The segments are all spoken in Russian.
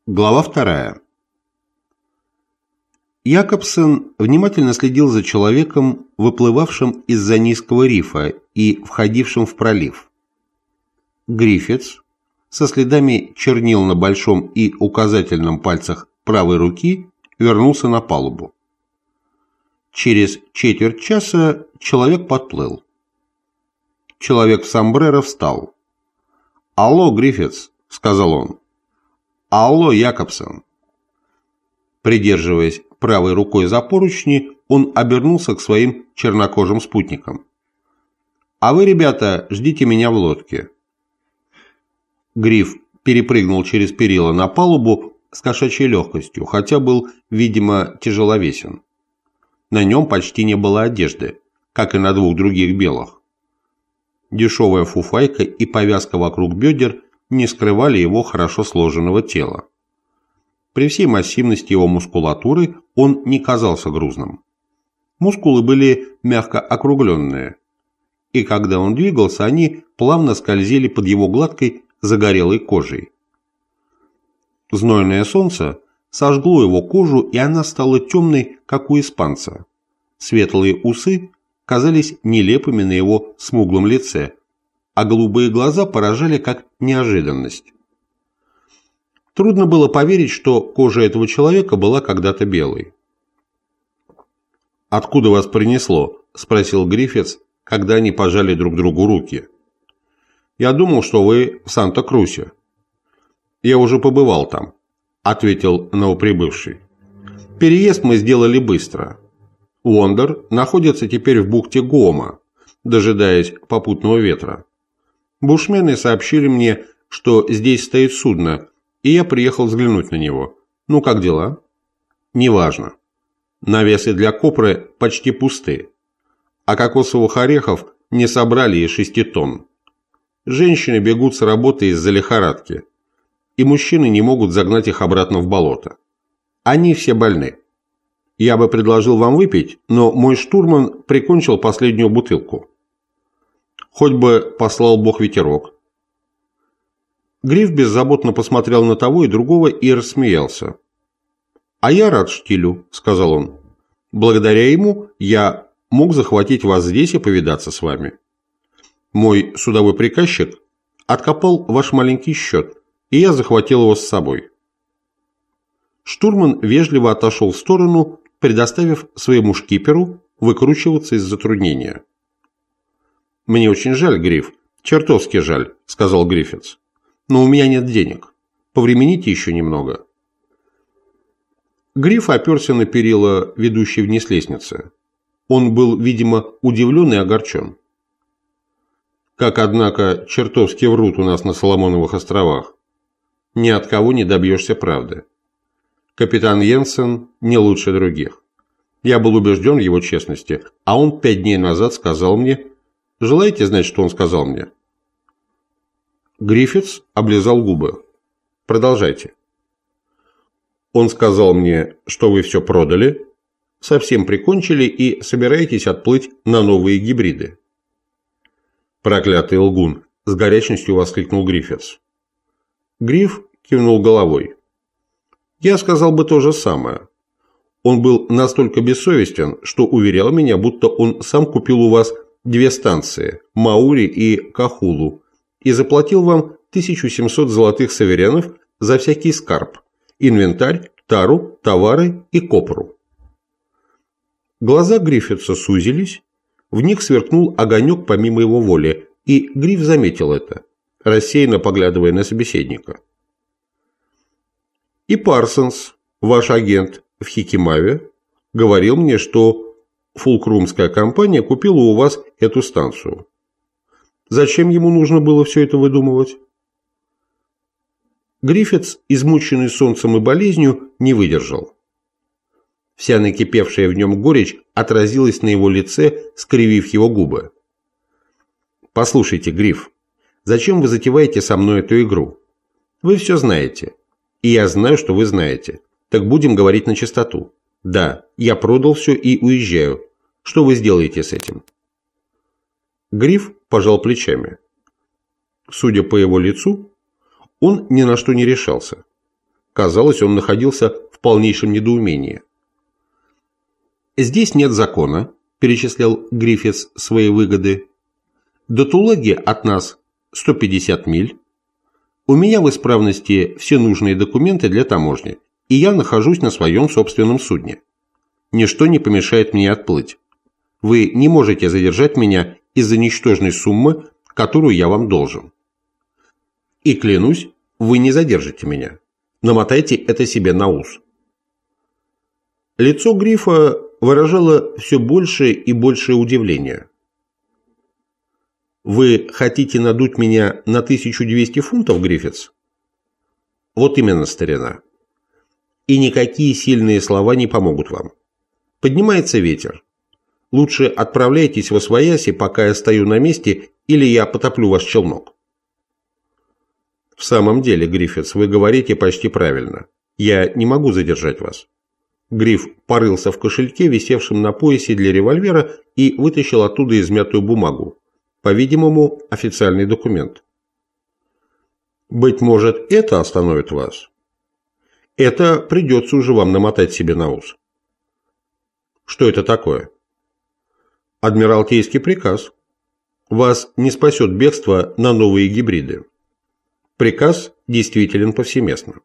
Глава 2. Якобсен внимательно следил за человеком, выплывавшим из-за низкого рифа и входившим в пролив. Гриффитс со следами чернил на большом и указательном пальцах правой руки вернулся на палубу. Через четверть часа человек подплыл. Человек в сомбреро встал. «Алло, Гриффитс», — сказал он. «Алло, Якобсен». Придерживаясь правой рукой за поручни, он обернулся к своим чернокожим спутникам. «А вы, ребята, ждите меня в лодке». Гриф перепрыгнул через перила на палубу с кошачьей легкостью, хотя был, видимо, тяжеловесен. На нем почти не было одежды, как и на двух других белых. Дешевая фуфайка и повязка вокруг бедер не скрывали его хорошо сложенного тела. При всей массивности его мускулатуры он не казался грузным. Мускулы были мягко округленные, и когда он двигался, они плавно скользили под его гладкой загорелой кожей. Знойное солнце сожгло его кожу, и она стала темной, как у испанца. Светлые усы казались нелепыми на его смуглом лице, а голубые глаза поражали как неожиданность. Трудно было поверить, что кожа этого человека была когда-то белой. «Откуда вас принесло?» – спросил Гриффитс, когда они пожали друг другу руки. «Я думал, что вы в Санта-Крусе». «Я уже побывал там», – ответил новоприбывший. «Переезд мы сделали быстро. Вондер находится теперь в бухте Гома, дожидаясь попутного ветра. Бушмены сообщили мне, что здесь стоит судно, и я приехал взглянуть на него. Ну, как дела?» «Неважно. Навесы для копры почти пусты, а кокосовых орехов не собрали и 6 тонн. Женщины бегут с работы из-за лихорадки, и мужчины не могут загнать их обратно в болото. Они все больны. Я бы предложил вам выпить, но мой штурман прикончил последнюю бутылку. Хоть бы послал Бог ветерок». Гриф беззаботно посмотрел на того и другого и рассмеялся. «А я рад штилю», — сказал он. «Благодаря ему я мог захватить вас здесь и повидаться с вами. Мой судовой приказчик откопал ваш маленький счет, и я захватил его с собой». Штурман вежливо отошел в сторону, предоставив своему шкиперу выкручиваться из затруднения. «Мне очень жаль, Гриф, чертовски жаль», — сказал Гриффитс. «Но у меня нет денег. Повремените еще немного». Гриф оперся на перила, ведущие вниз лестницы. Он был, видимо, удивлен и огорчен. «Как, однако, чертовски врут у нас на Соломоновых островах. Ни от кого не добьешься правды. Капитан Йенсен не лучше других. Я был убежден в его честности, а он 5 дней назад сказал мне... Желаете знать, что он сказал мне?» Гриффитс облизал губы. «Продолжайте». «Он сказал мне, что вы все продали, совсем прикончили и собираетесь отплыть на новые гибриды». «Проклятый лгун!» – с горячностью воскликнул Гриффитс. Гриф кивнул головой. «Я сказал бы то же самое. Он был настолько бессовестен, что уверял меня, будто он сам купил у вас 2 станции – Маури и Кахулу, и заплатил вам 1700 золотых саверенов за всякий скарб, инвентарь, тару, товары и копру». Глаза Гриффитса сузились, в них сверкнул огонек помимо его воли, и Гриф заметил это, рассеянно поглядывая на собеседника. «И Парсонс, ваш агент в Хикимаве, говорил мне, что фулкрумская компания купила у вас эту станцию. Зачем ему нужно было все это выдумывать?» Гриффитс, измученный солнцем и болезнью, не выдержал. Вся накипевшая в нем горечь отразилась на его лице, скривив его губы. «Послушайте, Гриф, зачем вы затеваете со мной эту игру? Вы все знаете, и я знаю, что вы знаете. Так будем говорить на чистоту. Да, я продал все и уезжаю. Что вы сделаете с этим?» Гриф пожал плечами. Судя по его лицу, он ни на что не решался. Казалось, он находился в полнейшем недоумении. «Здесь нет закона», – перечислял Гриффитс свои выгоды. «До Тулаги от нас 150 миль. У меня в исправности все нужные документы для таможни, и я нахожусь на своем собственном судне. Ничто не помешает мне отплыть. Вы не можете задержать меня из-за ничтожной суммы, которую я вам должен. И клянусь, вы не задержите меня. Намотайте это себе на ус». Лицо Грифа выражало все большее и большее удивление. «Вы хотите надуть меня на 1200 фунтов, Гриффитс?» «Вот именно, старина. И никакие сильные слова не помогут вам. Поднимается ветер. Лучше отправляйтесь восвояси, пока я стою на месте, или я потоплю ваш челнок». «В самом деле, Гриффитс, вы говорите почти правильно. Я не могу задержать вас». Гриф порылся в кошельке, висевшем на поясе для револьвера, и вытащил оттуда измятую бумагу. По-видимому, официальный документ. «Быть может, это остановит вас? Это придется уже вам намотать себе на ус». «Что это такое?» «Адмиралтейский приказ. Вас не спасет бегство на новые гибриды. Приказ действителен повсеместно».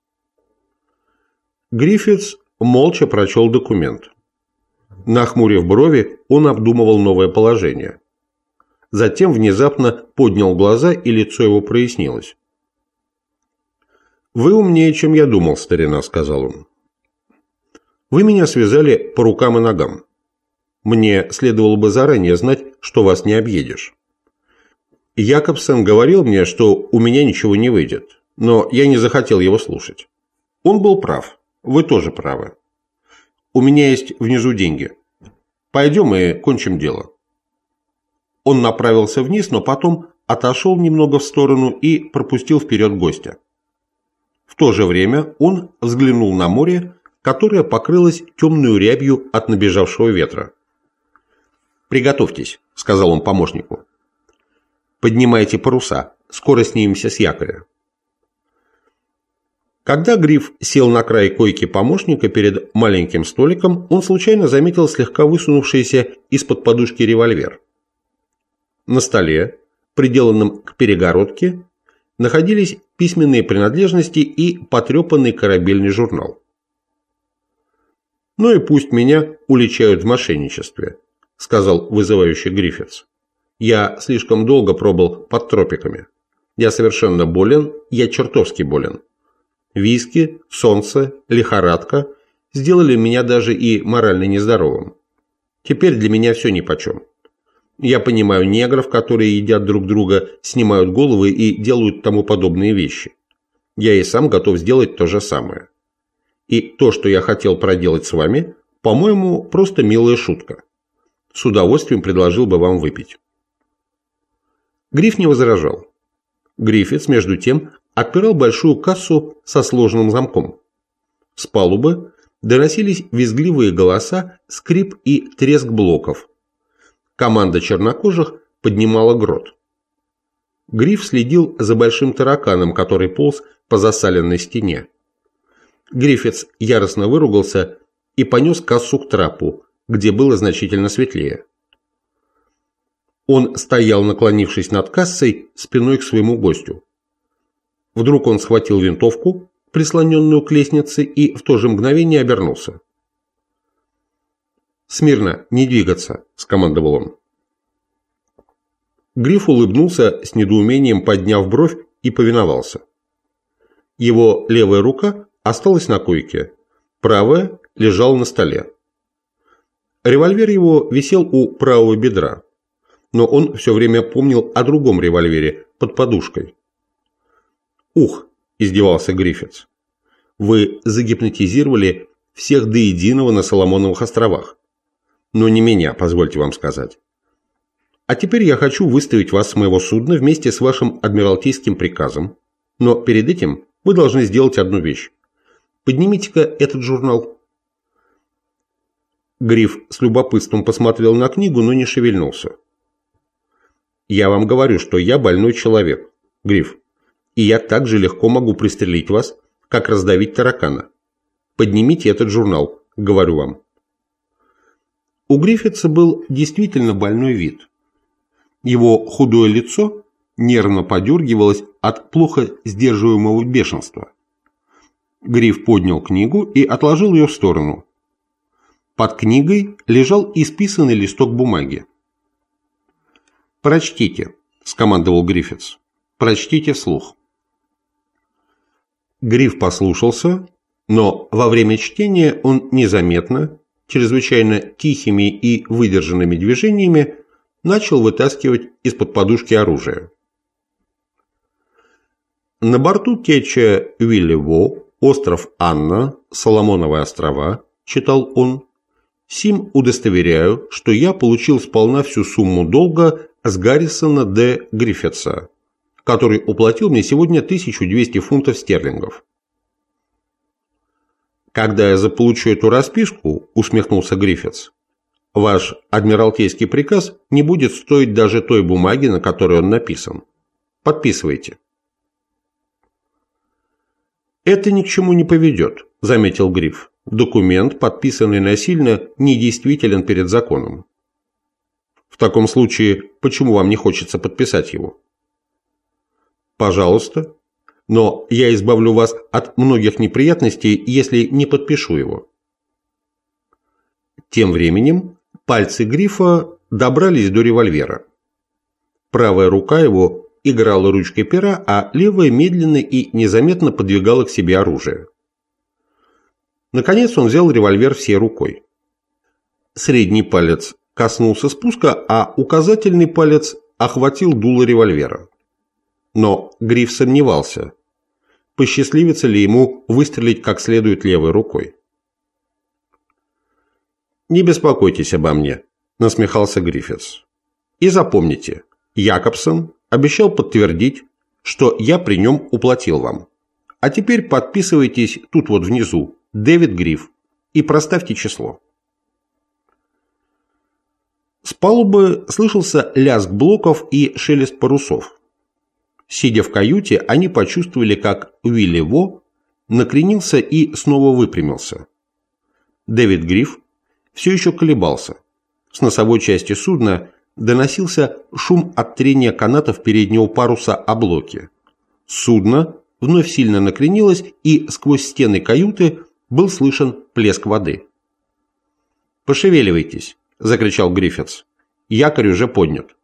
Гриффитс молча прочел документ. Нахмурив брови, он обдумывал новое положение. Затем внезапно поднял глаза, и лицо его прояснилось. «Вы умнее, чем я думал, старина», — сказал он. «Вы меня связали по рукам и ногам. Мне следовало бы заранее знать, что вас не объедешь. Якобсен говорил мне, что у меня ничего не выйдет, но я не захотел его слушать. Он был прав. Вы тоже правы. У меня есть внизу деньги. Пойдем и кончим дело». Он направился вниз, но потом отошел немного в сторону и пропустил вперед гостя. В то же время он взглянул на море, которое покрылось темной рябью от набежавшего ветра. «Приготовьтесь», — сказал он помощнику. «Поднимайте паруса, скоро снимемся с якоря». Когда Гриф сел на край койки помощника перед маленьким столиком, он случайно заметил слегка высунувшийся из-под подушки револьвер. На столе, приделанном к перегородке, находились письменные принадлежности и потрепанный корабельный журнал. «Ну и пусть меня уличают в мошенничестве», — сказал вызывающий Гриффитс. «Я слишком долго пробыл под тропиками. Я совершенно болен, я чертовски болен. Виски, солнце, лихорадка сделали меня даже и морально нездоровым. Теперь для меня все нипочем. Я понимаю негров, которые едят друг друга, снимают головы и делают тому подобные вещи. Я и сам готов сделать то же самое. И то, что я хотел проделать с вами, по-моему, просто милая шутка. С удовольствием предложил бы вам выпить». Гриф не возражал. Гриффитс, между тем, отпирал большую кассу со сложенным замком. С палубы доносились визгливые голоса, скрип и треск блоков. Команда чернокожих поднимала грот. Гриф следил за большим тараканом, который полз по засаленной стене. Гриффитс яростно выругался и понес кассу к трапу, где было значительно светлее. Он стоял, наклонившись над кассой, спиной к своему гостю. Вдруг он схватил винтовку, прислоненную к лестнице, и в то же мгновение обернулся. «Смирно, не двигаться», – скомандовал он. Гриф улыбнулся с недоумением, подняв бровь, и повиновался. Его левая рука осталась на койке, правая лежала на столе. Револьвер его висел у правого бедра, но он все время помнил о другом револьвере под подушкой. «Ух!» – издевался Гриффитс. «Вы загипнотизировали всех до единого на Соломоновых островах. Но не меня, позвольте вам сказать. А теперь я хочу выставить вас с моего судна вместе с вашим адмиралтейским приказом. Но перед этим вы должны сделать одну вещь. Поднимите-ка этот журнал». Гриф с любопытством посмотрел на книгу, но не шевельнулся. «Я вам говорю, что я больной человек, Гриф, и я так же легко могу пристрелить вас, как раздавить таракана. Поднимите этот журнал, говорю вам. У Гриффитса был действительно больной вид. Его худое лицо нервно подергивалось от плохо сдерживаемого бешенства. Гриф поднял книгу и отложил ее в сторону. Под книгой лежал исписанный листок бумаги. «Прочтите», – скомандовал Гриффитс. «Прочтите вслух». Гриф послушался, но во время чтения он незаметно, чрезвычайно тихими и выдержанными движениями начал вытаскивать из-под подушки оружие. На борту кетча Вилли Во, остров Анна, Соломоновы острова, читал он, сим удостоверяю, что я получил сполна всю сумму долга с Гаррисона Д. Гриффитса, который уплатил мне сегодня 1200 фунтов стерлингов. «Когда я заполучу эту расписку, — усмехнулся Гриффитс, — ваш адмиралтейский приказ не будет стоить даже той бумаги, на которой он написан. Подписывайте». «Это ни к чему не поведет», — заметил Гриф. «Документ, подписанный насильно, недействителен перед законом». «В таком случае, почему вам не хочется подписать его?» «Пожалуйста. Но я избавлю вас от многих неприятностей, если не подпишу его». Тем временем пальцы Грифа добрались до револьвера. Правая рука его играла ручкой пера, а левая медленно и незаметно подвигала к себе оружие. Наконец он взял револьвер всей рукой. Средний палец коснулся спуска, а указательный палец охватил дуло револьвера. Но Гриф сомневался, посчастливится ли ему выстрелить как следует левой рукой. «Не беспокойтесь обо мне», – насмехался Гриффитс. «И запомните, Якобсон обещал подтвердить, что я при нем уплатил вам. А теперь подписывайтесь тут вот внизу, Дэвид Гриф, и проставьте число». С палубы слышался лязг блоков и шелест парусов. Сидя в каюте, они почувствовали, как Уилли Во накренился и снова выпрямился. Дэвид Гриф все еще колебался. С носовой части судна доносился шум от трения канатов переднего паруса о блоки. Судно вновь сильно накренилось, и сквозь стены каюты был слышен плеск воды. «Пошевеливайтесь!» – закричал Гриффитс. «Якорь уже поднят».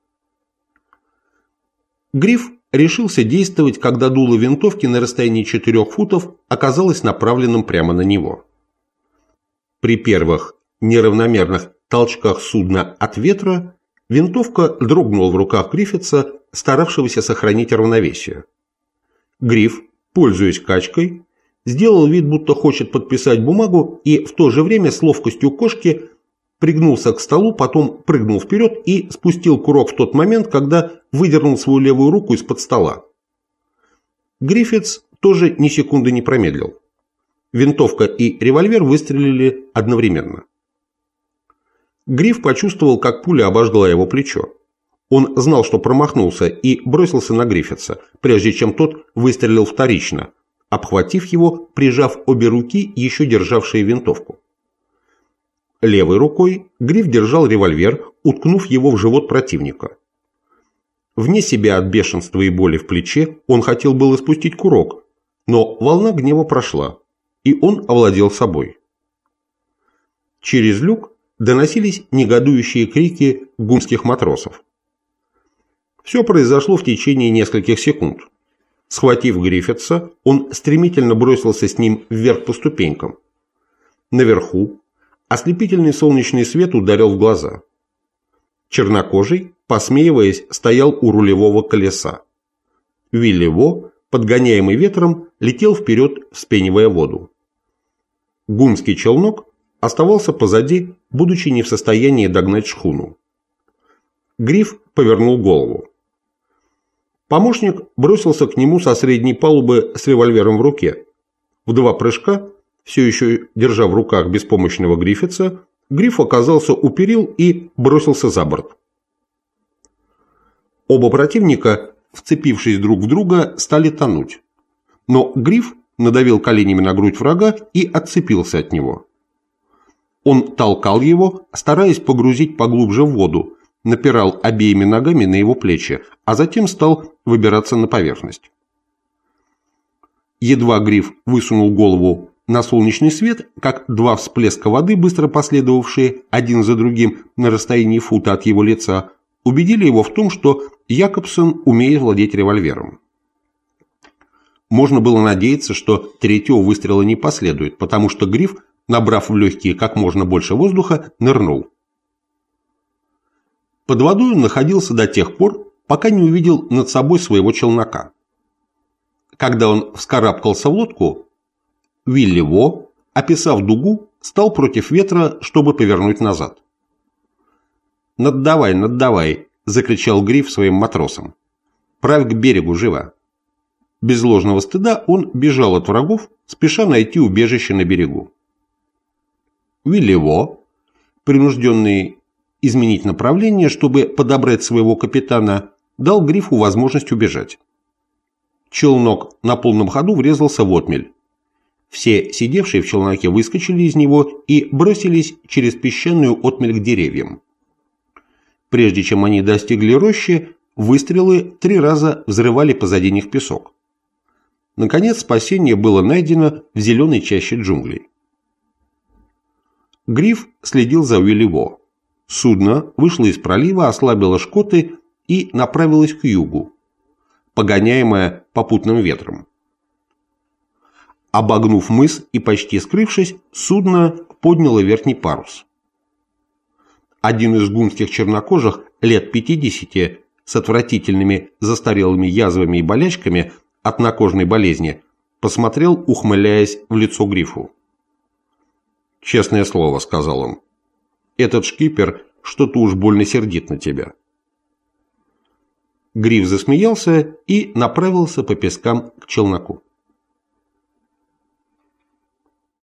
Гриф решился действовать, когда дуло винтовки на расстоянии 4 футов оказалось направленным прямо на него. При первых неравномерных толчках судна от ветра винтовка дрогнула в руках Гриффитса, старавшегося сохранить равновесие. Гриф, пользуясь качкой, сделал вид, будто хочет подписать бумагу, и в то же время с ловкостью кошки пригнулся к столу, потом прыгнул вперед и спустил курок в тот момент, когда выдернул свою левую руку из-под стола. Гриффитс тоже ни секунды не промедлил. Винтовка и револьвер выстрелили одновременно. Гриф почувствовал, как пуля обожгла его плечо. Он знал, что промахнулся, и бросился на Гриффитса, прежде чем тот выстрелил вторично, обхватив его, прижав обе руки, еще державшие винтовку. Левой рукой Гриф держал револьвер, уткнув его в живот противника. Вне себя от бешенства и боли в плече он хотел было спустить курок, но волна гнева прошла, и он овладел собой. Через люк доносились негодующие крики гунских матросов. Все произошло в течение нескольких секунд. Схватив Гриффитса, он стремительно бросился с ним вверх по ступенькам. Наверху ослепительный солнечный свет ударил в глаза. Чернокожий, посмеиваясь, стоял у рулевого колеса. Уилли Во, подгоняемый ветром, летел вперед, вспенивая воду. Гунский челнок оставался позади, будучи не в состоянии догнать шхуну. Гриф повернул голову. Помощник бросился к нему со средней палубы с револьвером в руке. В 2 прыжка, все еще держа в руках беспомощного Гриффитса, Гриф оказался у перил и бросился за борт. Оба противника, вцепившись друг в друга, стали тонуть. Но Гриф надавил коленями на грудь врага и отцепился от него. Он толкал его, стараясь погрузить поглубже в воду, напирал обеими ногами на его плечи, а затем стал выбираться на поверхность. Едва Гриф высунул голову на солнечный свет, как два всплеска воды, быстро последовавшие один за другим на расстоянии фута от его лица, убедили его в том, что Якобсон умеет владеть револьвером. Можно было надеяться, что третьего выстрела не последует, потому что Гриф, набрав в легкие как можно больше воздуха, нырнул. Под водой он находился до тех пор, пока не увидел над собой своего челнока. Когда он вскарабкался в лодку, Вилли Во, описав дугу, стал против ветра, чтобы повернуть назад. «Наддавай, наддавай!» – закричал Гриф своим матросам. «Правь к берегу, живо!» Без ложного стыда он бежал от врагов, спеша найти убежище на берегу. Вилли Во, принужденный изменить направление, чтобы подобрать своего капитана, дал Грифу возможность убежать. Челнок на полном ходу врезался в отмель. Все сидевшие в челноке выскочили из него и бросились через песчаную отмель к деревьям. Прежде чем они достигли рощи, выстрелы 3 раза взрывали позади них песок. Наконец спасение было найдено в зеленой чаще джунглей. Гриф следил за Вилли Во. Судно вышло из пролива, ослабило шкоты и направилось к югу, погоняемое попутным ветром. Обогнув мыс и почти скрывшись, судно подняло верхний парус. Один из гунских чернокожих лет 50 с отвратительными застарелыми язвами и болячками от накожной болезни посмотрел, ухмыляясь в лицо Грифу. «Честное слово», — сказал он, — «этот шкипер что-то уж больно сердит на тебя». Гриф засмеялся и направился по пескам к челноку.